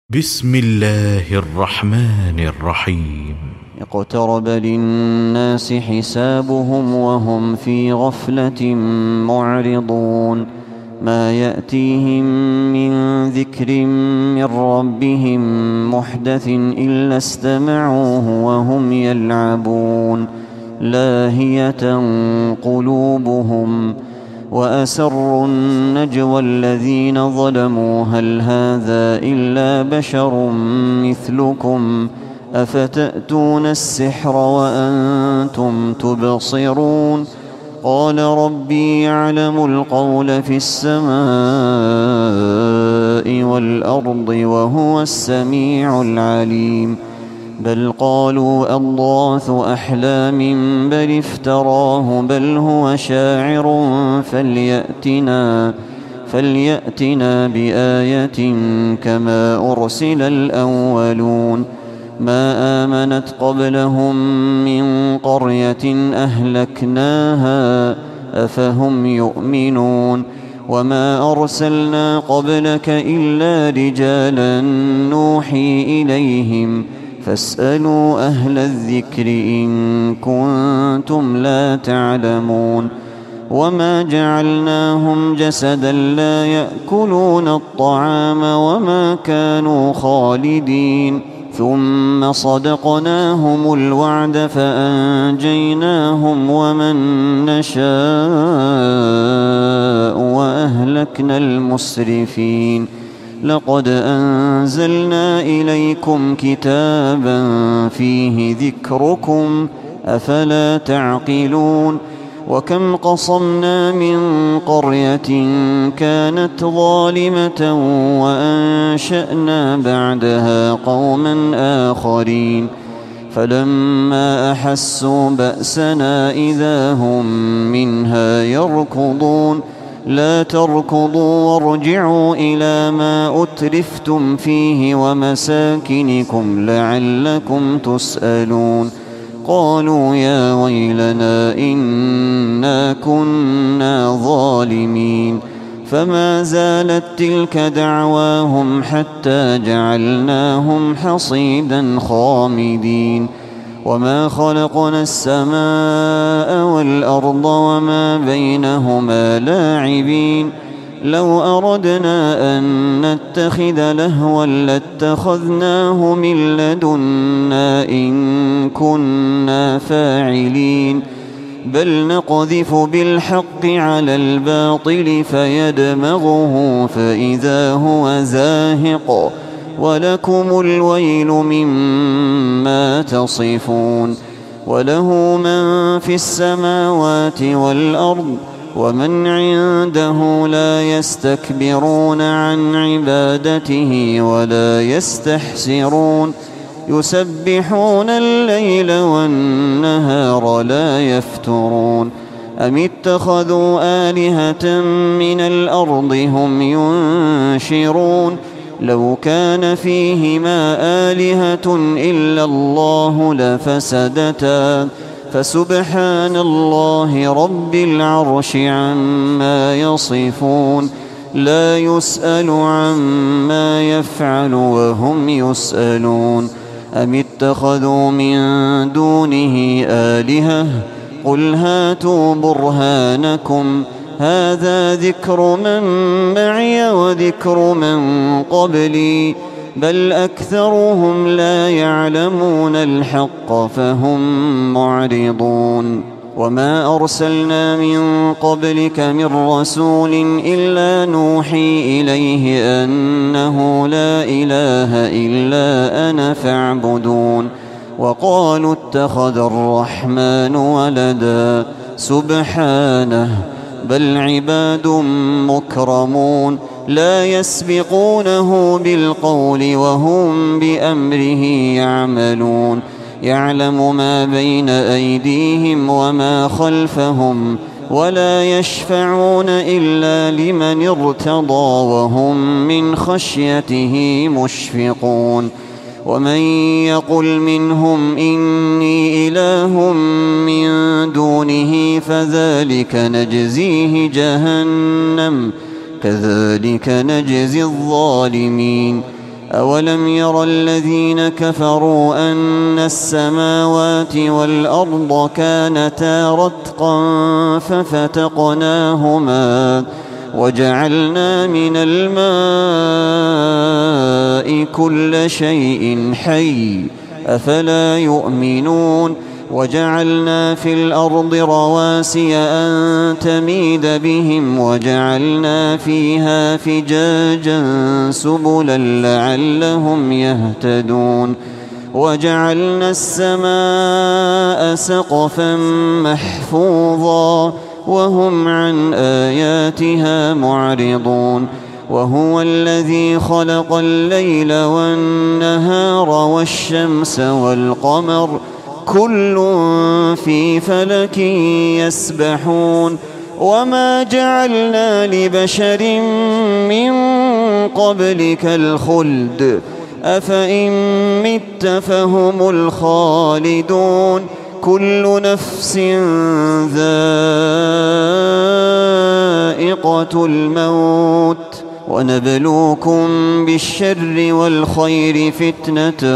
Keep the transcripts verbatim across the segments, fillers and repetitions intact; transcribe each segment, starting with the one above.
بسم الله الرحمن الرحيم. اقترب للناس حسابهم وهم في غفلة معرضون. ما يأتيهم من ذكر من ربهم محدث إلا استمعوه وهم يلعبون لاهية قلوبهم وأسروا النجوى الذين ظلموا هل هذا إلا بشر مثلكم أفتأتون السحر وأنتم تبصرون. قال ربي يعلم القول في السماء والأرض وهو السميع العليم. بل قالوا أضغاث أحلام بل افتراه بل هو شاعر فليأتنا, فليأتنا بآية كما أرسل الأولون. ما آمنت قبلهم من قرية أهلكناها أفهم يؤمنون. وما أرسلنا قبلك إلا رجالا نوحي إليهم فاسألوا أهل الذكر إن كنتم لا تعلمون. وما جعلناهم جسدا لا يأكلون الطعام وما كانوا خالدين. ثم صدقناهم الوعد فأنجيناهم ومن نشاء وأهلكنا المسرفين. لقد أنزلنا إليكم كتابا فيه ذكركم أفلا تعقلون. وكم قصمنا من قرية كانت ظالمة وأنشأنا بعدها قوما آخرين فلما أحسوا بأسنا إذا هم منها يركضون. لا تركضوا وارجعوا إلى ما أترفتم فيه ومساكنكم لعلكم تسألون. قالوا يا ويلنا إنا كنا ظالمين. فما زالت تلك دعواهم حتى جعلناهم حصيدا خامدين. وما خلقنا السماء والأرض وما بينهما لاعبين. لو أردنا أن نتخذ لهوا لاتخذناه من لدنا إن كنا فاعلين. بل نقذف بالحق على الباطل فيدمغه فإذا هو زاهق ولكم الويل مما تصفون. وله من في السماوات والأرض ومن عنده لا يستكبرون عن عبادته ولا يستحسرون. يسبحون الليل والنهار لا يفترون. أم اتخذوا آلهة من الأرض هم ينشرون. لو كان فيهما آلهة إلا الله لفسدتا فسبحان الله رب العرش عما يصفون. لا يسأل عما يفعل وهم يسألون. أم اتخذوا من دونه آلهة قل هاتوا برهانكم هذا ذكر من معي وذكر من قبلي بل أكثرهم لا يعلمون الحق فهم معرضون. وما أرسلنا من قبلك من رسول إلا نوحي إليه أنه لا إله إلا أنا فاعبدون. وقالوا اتخذ الرحمن ولدا سبحانه بل عباد مكرمون لا يسبقونه بالقول وهم بأمره يعملون. يعلم ما بين أيديهم وما خلفهم ولا يشفعون إلا لمن ارتضى وهم من خشيته مشفقون. ومن يقل منهم إني إله من دونه فذلك نجزيه جهنم كذلك نجزي الظالمين. أولم ير الذين كفروا أن السماوات والأرض كانتا رتقا ففتقناهما وجعلنا من الماء كل شيء حي أفلا يؤمنون وجعلنا في الأرض رواسي أن تميد بهم وجعلنا فيها فجاجا سبلا لعلهم يهتدون وجعلنا السماء سقفا محفوظا وهم عن آياتها معرضون وهو الذي خلق الليل والنهار والشمس والقمر كل في فلك يسبحون وما جعلنا لبشر من قبلك الخلد أفإن مت فهم الخالدون كل نفس ذائقة الموت ونبلوكم بالشر والخير فتنة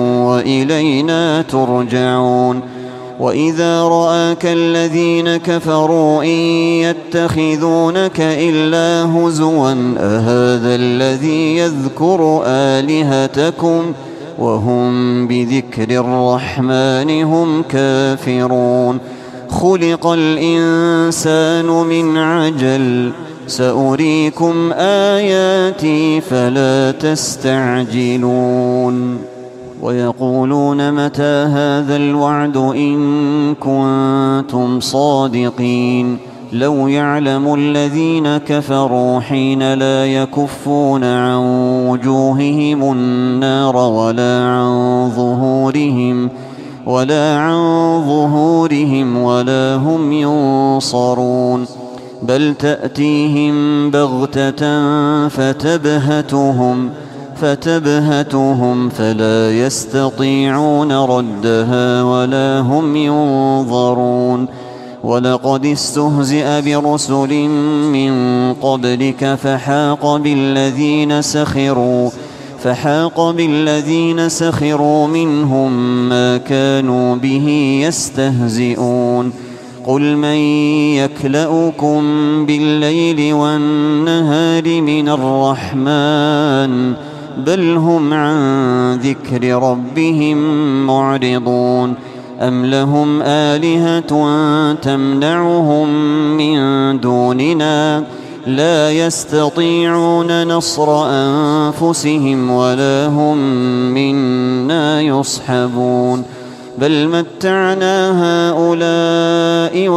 وإلينا ترجعون وإذا رآك الذين كفروا إن يتخذونك إلا هزوا أهذا الذي يذكر آلهتكم وهم بذكر الرحمن هم كافرون خلق الإنسان من عجل سأريكم آياتي فلا تستعجلون ويقولون متى هذا الوعد إن كنتم صادقين لو يعلم الذين كفروا حين لا يكفون عن وجوههم النار ولا عن ظهورهم ولا عن ظهورهم ولا هم ينصرون بل تأتيهم بغتة فتبهتهم فتبهتهم فلا يستطيعون ردها ولا هم ينظرون ولقد استهزئ برسل من قبلك فحاق بالذين سخروا فحاق بالذين سخروا منهم ما كانوا به يستهزئون قل من يكلؤكم بالليل والنهار من الرحمن بل هم عن ذكر ربهم معرضون أم لهم آلهة تمنعهم من دوننا لا يستطيعون نصر أنفسهم ولا هم منا يصحبون بل متعنا هؤلاء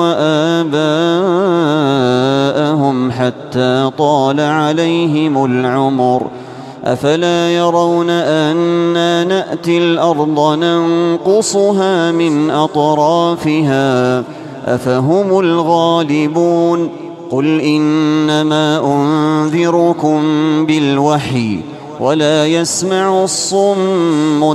وآباءهم حتى طال عليهم العمر أفلا يرون أنا نأتي الأرض ننقصها من أطرافها أفهم الغالبون قل إنما أنذركم بالوحي ولا يسمع الصم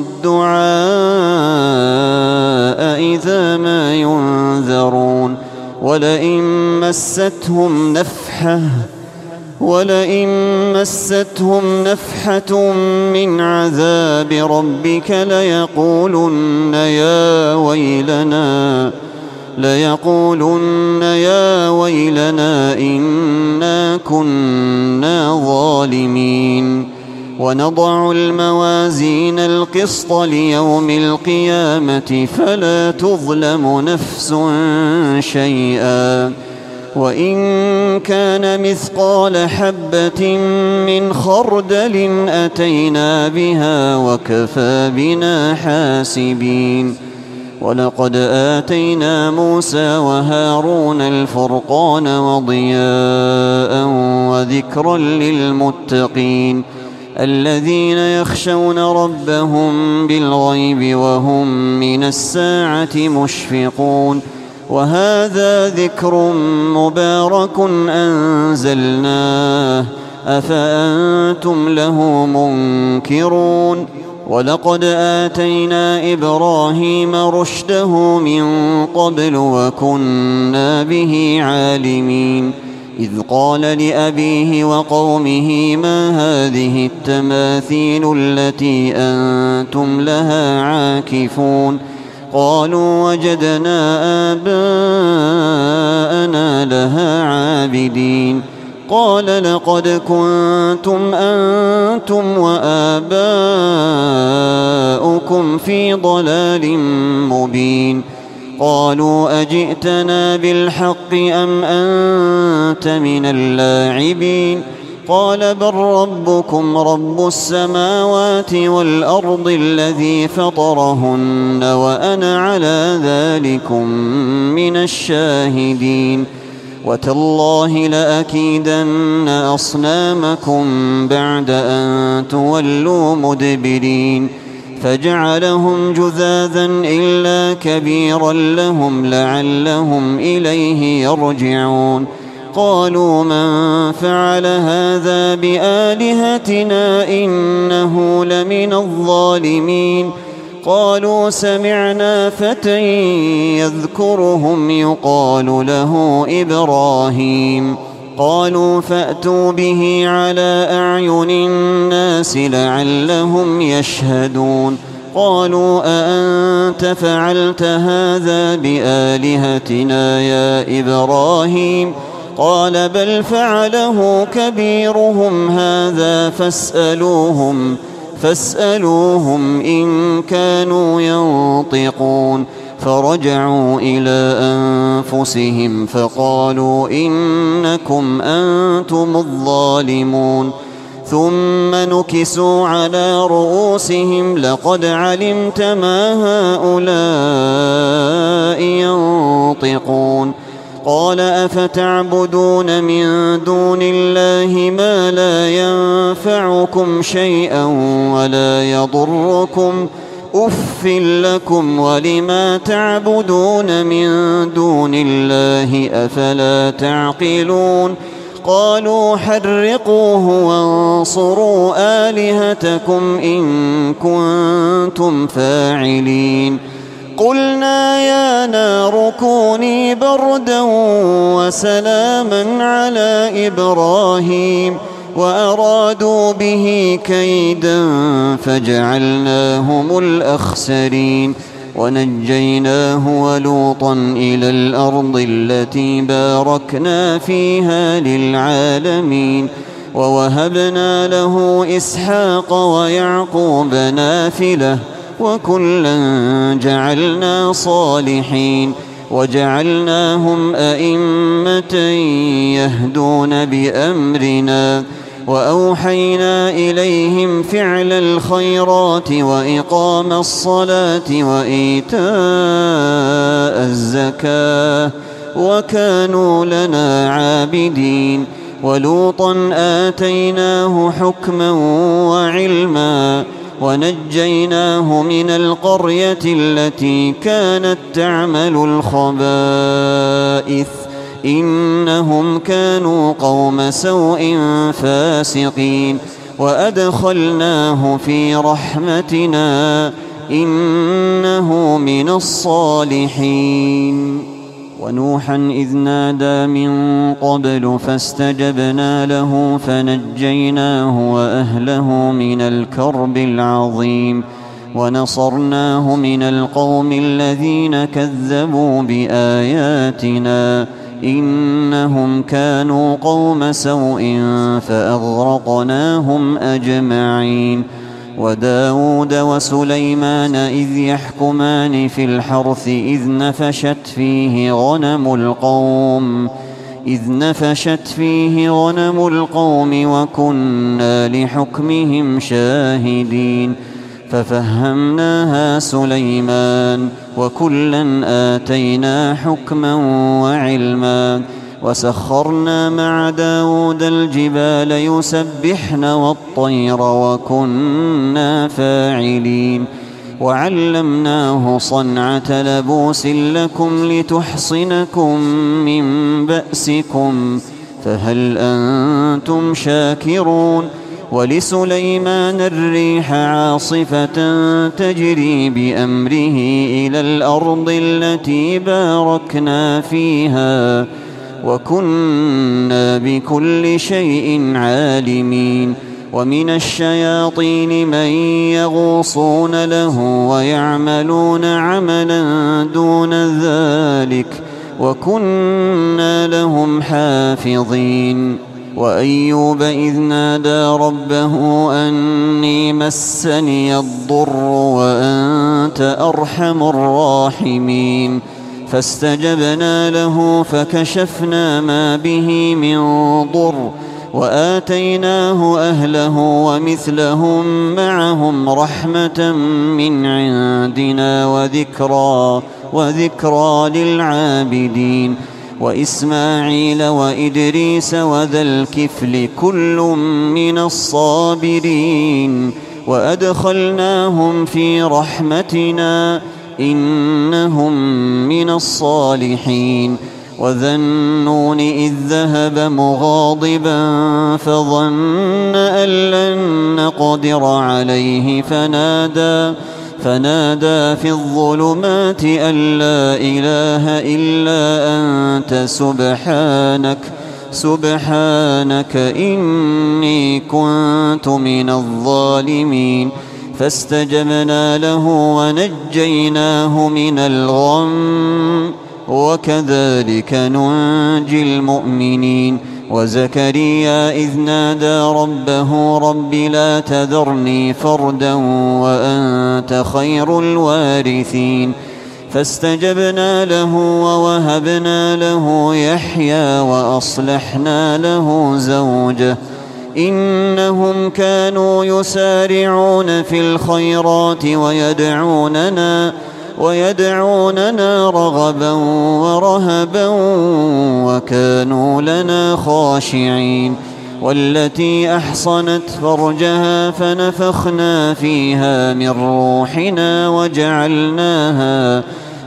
الدعاء إذا ما ينذرون ولئن مستهم نفحة ولئن مستهم نفحة من عذاب ربك ليقولن يا ويلنا ليقولن يا ويلنا إنا كنا ظالمين ونضع الموازين القسط ليوم القيامة فلا تظلم نفس شيئا وإن كان مثقال حبة من خردل أتينا بها وكفى بنا حاسبين ولقد آتينا موسى وهارون الفرقان وضياء وذكرا للمتقين الذين يخشون ربهم بالغيب وهم من الساعة مشفقون وهذا ذكر مبارك أنزلناه أفأنتم له منكرون ولقد آتينا إبراهيم رشده من قبل وكنا به عالمين إذ قال لأبيه وقومه ما هذه التماثيل التي أنتم لها عاكفون قالوا وجدنا آباءنا لها عابدين قال لقد كنتم أنتم وآباؤكم في ضلال مبين قالوا أجئتنا بالحق أم أنت من اللاعبين قال بل ربكم رب السماوات والأرض الذي فطرهن وأنا على ذلكم من الشاهدين وتالله لأكيدن أصنامكم بعد أن تولوا مدبرين فجعلهم جذاذا إلا كبيرا لهم لعلهم إليه يرجعون قالوا من فعل هذا بآلهتنا إنه لمن الظالمين قالوا سمعنا فتى يذكرهم يقال له إبراهيم قالوا فأتوا به على أعين الناس لعلهم يشهدون قالوا أأنت فعلت هذا بآلهتنا يا إبراهيم قال بل فعله كبيرهم هذا فاسألوهم فاسألوهم إن كانوا ينطقون فرجعوا إلى أنفسهم فقالوا إنكم أنتم الظالمون ثم نكسوا على رؤوسهم لقد علمت ما هؤلاء ينطقون قال أفتعبدون من دون الله ما لا ينفعكم شيئا ولا يضركم أف لكم ولما تعبدون من دون الله أفلا تعقلون قالوا حرقوه وانصروا آلهتكم إن كنتم فاعلين قلنا يا نار كوني بردا وسلاما على إبراهيم وأرادوا به كيدا فجعلناهم الأخسرين ونجيناه ولوطا إلى الأرض التي باركنا فيها للعالمين ووهبنا له إسحاق ويعقوب نافلة وكلا جعلنا صالحين وجعلناهم أئمة يهدون بأمرنا وأوحينا إليهم فعل الخيرات وإقام الصلاة وإيتاء الزكاة وكانوا لنا عابدين ولوطا آتيناه حكما وعلما ونجيناه من القرية التي كانت تعمل الخبائث إنهم كانوا قوم سوء فاسقين وأدخلناه في رحمتنا إنه من الصالحين ونوحا إذ نادى من قبل فاستجبنا له فنجيناه وأهله من الكرب العظيم ونصرناه من القوم الذين كذبوا بآياتنا إنهم كانوا قوم سوء فأغرقناهم أجمعين وداود وسليمان إذ يحكمان في الحرث إذ نفشت فيه غنم القوم إذ نفشت فيه غنم القوم وكنا لحكمهم شاهدين ففهمناها سليمان وكلا آتينا حكما وعلما وسخرنا مع داود الجبال يسبحن والطير وكنا فاعلين وعلمناه صنعة لبوس لكم لتحصنكم من بأسكم فهل أنتم شاكرون ولسليمان الريح عاصفة تجري بأمره إلى الأرض التي باركنا فيها وكنا بكل شيء عالمين ومن الشياطين من يغوصون له ويعملون عملا دون ذلك وكنا لهم حافظين وأيوب إذ نادى ربه أني مسني الضر وأنت أرحم الراحمين فاستجبنا له فكشفنا ما به من ضر وآتيناه أهله ومثلهم معهم رحمة من عندنا وذكرى وذكرى للعابدين وإسماعيل وإدريس وذا الكفل كل من الصابرين وأدخلناهم في رحمتنا إنهم من الصالحين وذا النون إذ ذهب مغاضبا فظن أن لن نقدر عليه فنادى فنادى في الظلمات أن لا إله إلا أنت سبحانك سبحانك إني كنت من الظالمين فاستجبنا له ونجيناه من الغم وكذلك ننجي المؤمنين وزكريا إذ نادى ربه رب لا تذرني فردا وأنت خير الوارثين فاستجبنا له ووهبنا له يحيى وأصلحنا له زوجه إنهم كانوا يسارعون في الخيرات ويدعوننا ويدعوننا رغبا ورهبا وكانوا لنا خاشعين والتي أحصنت فرجها فنفخنا فيها من روحنا وجعلناها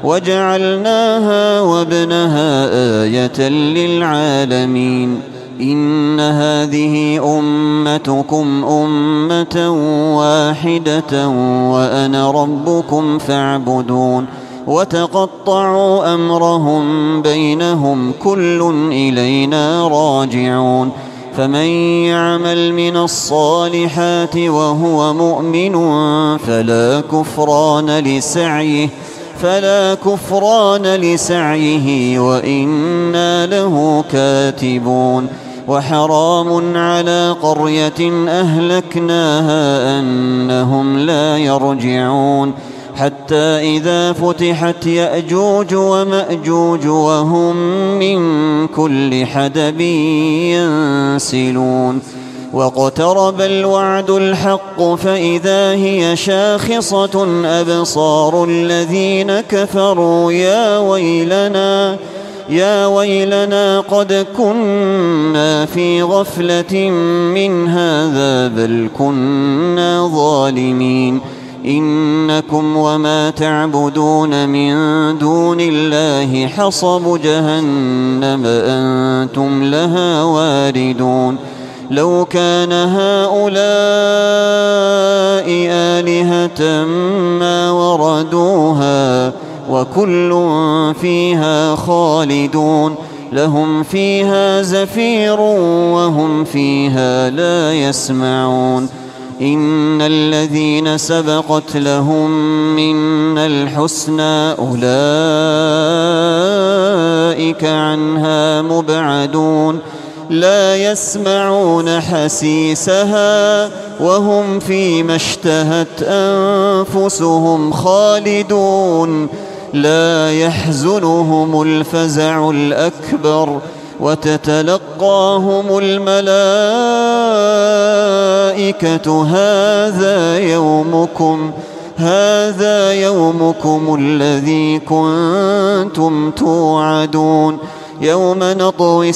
وجعلناها وابنها آية للعالمين إن هذه أمتكم أمة واحدة وأنا ربكم فاعبدون وتقطعوا أمرهم بينهم كل إلينا راجعون فمن يعمل من الصالحات وهو مؤمن فلا كفران لسعيه فلا كفران لسعيه وإنا له كاتبون وحرام على قرية أهلكناها أنهم لا يرجعون حتى إذا فتحت يأجوج ومأجوج وهم من كل حدب ينسلون واقترب الوعد الحق فإذا هي شاخصة أبصار الذين كفروا يا ويلنا يا ويلنا قد كنا في غفلة من هذا بل كنا ظالمين إنكم وما تعبدون من دون الله حصب جهنم أنتم لها واردون لو كان هؤلاء آلهة ما وردوها وكل فيها خالدون لهم فيها زفير وهم فيها لا يسمعون إن الذين سبقت لهم منا الحسنى أولئك عنها مبعدون لا يسمعون حسيسها وهم فيما اشتهت أنفسهم خالدون لا يحزنهم الفزع الأكبر وتتلقاهم الملائكة هذا يومكم هذا يومكم الذي كنتم توعدون يوم نطوي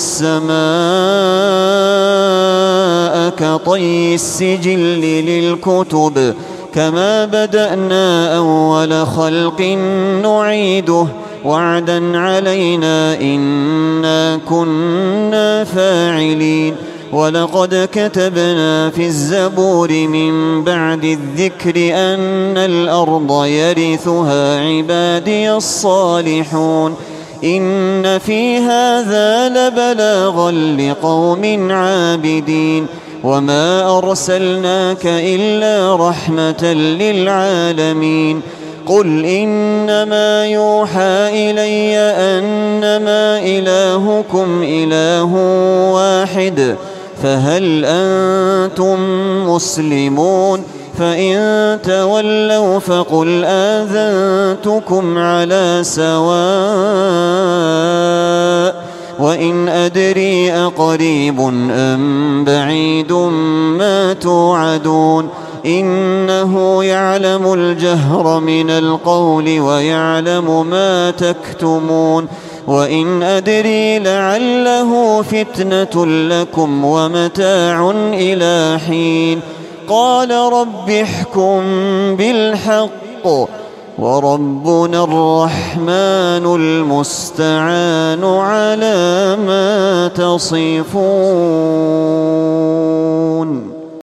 السماء كطي السجل للكتب كما بدأنا أول خلق نعيده وعدا علينا إنا كنا فاعلين ولقد كتبنا في الزبور من بعد الذكر أن الأرض يرثها عبادي الصالحون إن في هذا لبلاغا لقوم عابدين وما أرسلناك إلا رحمة للعالمين قل إنما يوحى إلي أنما إلهكم إله واحد فهل أنتم مسلمون فإن تولوا فقل آذنتكم على سواء وإن أدري أقريب أم بعيد ما توعدون إنه يعلم الجهر من القول ويعلم ما تكتمون وإن أدري لعله فتنة لكم ومتاع إلى حين قال رب احكم بالحق وربنا الرحمن المستعان على ما تصفون.